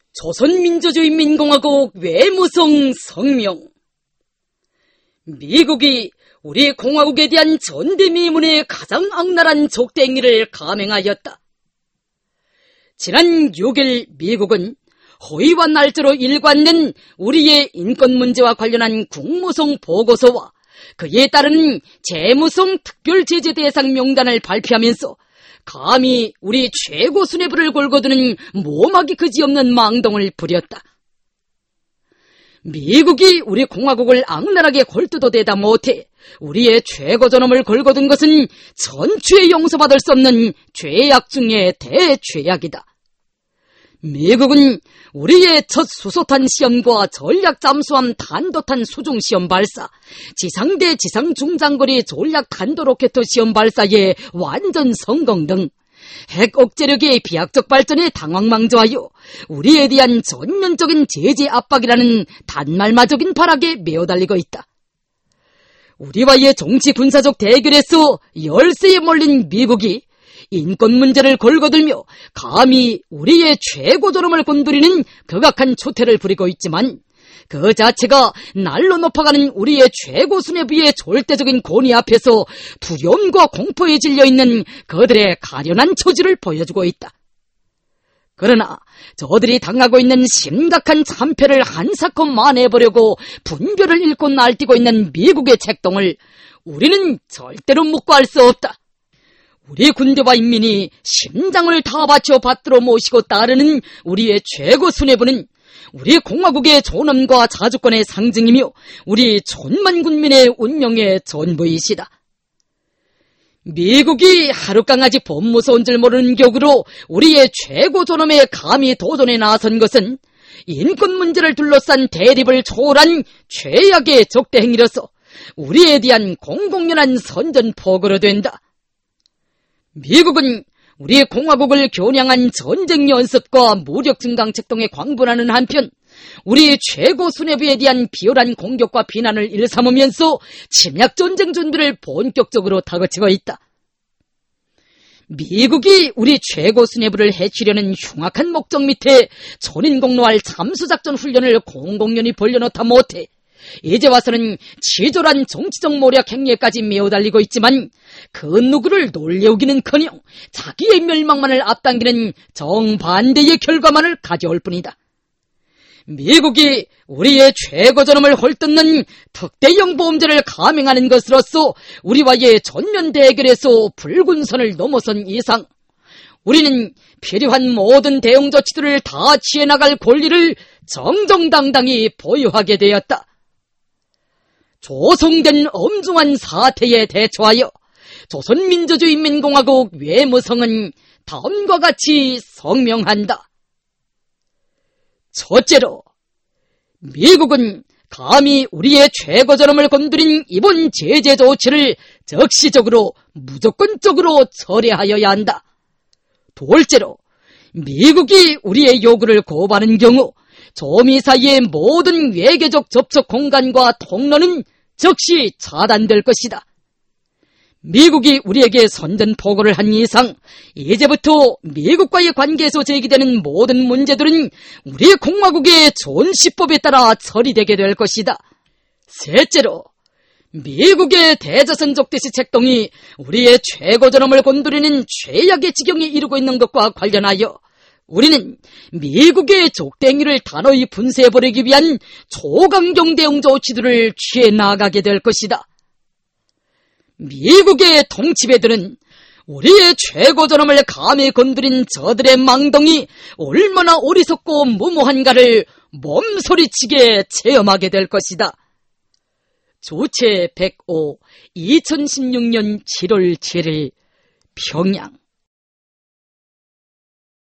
조선민주주의인민공화국 외무성 성명. 미국이 우리 공화국에 대한 전대미문의 가장 악랄한 족대 행위를 감행하였다. 지난 6일 미국은 허위와 날조로 일관된 우리의 인권 문제와 관련한 국무성 보고서와 그에 따르는 재무성 특별제재 대상 명단을 발표하면서 감히 우리 최고 수뇌부를 걸거두는 모막이 그지없는 망동을 부렸다. 미국이 우리 공화국을 악랄하게 골뜯어대다 못해 우리의 최고 존엄을 걸거둔 것은 전추에 용서받을 수 없는 죄악 중의 대죄악이다. 미국은 우리의 첫 수소탄 시험과 전략 잠수함 단도탄 수중 시험 발사, 지상대 지상 중장거리 전략 탄도 로켓 시험 발사의 완전 성공 등 핵 억제력의 비약적 발전에 당황망조하여 우리에 대한 전면적인 제재 압박이라는 단말마적인 발악에 매어달리고 있다. 우리와의 정치 군사적 대결에서 열세에 몰린 미국이 인권 문제를 걸거들며 감히 우리의 최고 존엄을 건드리는 극악한 초태를 부리고 있지만 그 자체가 날로 높아가는 우리의 최고 수뇌부의 절대적인 권위 앞에서 두려움과 공포에 질려있는 그들의 가련한 처지를 보여주고 있다. 그러나 저들이 당하고 있는 심각한 참패를 한사코 만회해보려고 분별을 잃고 날뛰고 있는 미국의 책동을 우리는 절대로 묵과할 수 없다. 우리 군대와 인민이 심장을 다 바쳐 받들어 모시고 따르는 우리의 최고 수뇌부는 우리 공화국의 존엄과 자주권의 상징이며 우리 천만 군민의 운명의 전부이시다. 미국이 하룻강아지 법무서운 줄 모르는 격으로 우리의 최고 존엄에 감히 도전에 나선 것은 인권 문제를 둘러싼 대립을 초월한 최악의 적대 행위로서 우리에 대한 공공연한 선전포고로 된다. 미국은 우리 공화국을 겨냥한 전쟁 연습과 무력 증강 책동에 광분하는 한편 우리 최고 수뇌부에 대한 비열한 공격과 비난을 일삼으면서 침략 전쟁 준비를 본격적으로 다그치고 있다. 미국이 우리 최고 수뇌부를 해치려는 흉악한 목적 밑에 천인공노할 잠수작전 훈련을 공공연히 벌려놓다 못해 이제 와서는 치졸한 정치적 모략 행위에까지 매어달리고 있지만 그 누구를 놀려오기는커녕 자기의 멸망만을 앞당기는 정반대의 결과만을 가져올 뿐이다. 미국이 우리의 최고 존엄을 헐뜯는 특대형 보험제를 감행하는 것으로서 우리와의 전면 대결에서 붉은 선을 넘어선 이상 우리는 필요한 모든 대응 조치들을 다 취해나갈 권리를 정정당당히 보유하게 되었다. 조성된 엄중한 사태에 대처하여 조선민주주의인민공화국 외무성은 다음과 같이 성명한다. 첫째로, 미국은 감히 우리의 최고 존엄을 건드린 이번 제재 조치를 적시적으로 무조건적으로 철회하여야 한다. 둘째로, 미국이 우리의 요구를 거부하는 경우 조미 사이의 모든 외교적 접촉 공간과 통로는 즉시 차단될 것이다. 미국이 우리에게 선전포고를 한 이상 이제부터 미국과의 관계에서 제기되는 모든 문제들은 우리 공화국의 존시법에 따라 처리되게 될 것이다. 셋째로, 미국의 대자선 적대시 책동이 우리의 최고 존엄을 건드리는 최악의 지경에 이르고 있는 것과 관련하여 우리는 미국의 적대행위를 단호히 분쇄해버리기 위한 초강경 대응 조치들을 취해 나가게 될 것이다. 미국의 통치배들은 우리의 최고 존엄을 감히 건드린 저들의 망동이 얼마나 어리석고 무모한가를 몸소리치게 체험하게 될 것이다. 조체 105 2016년 7월 7일 평양.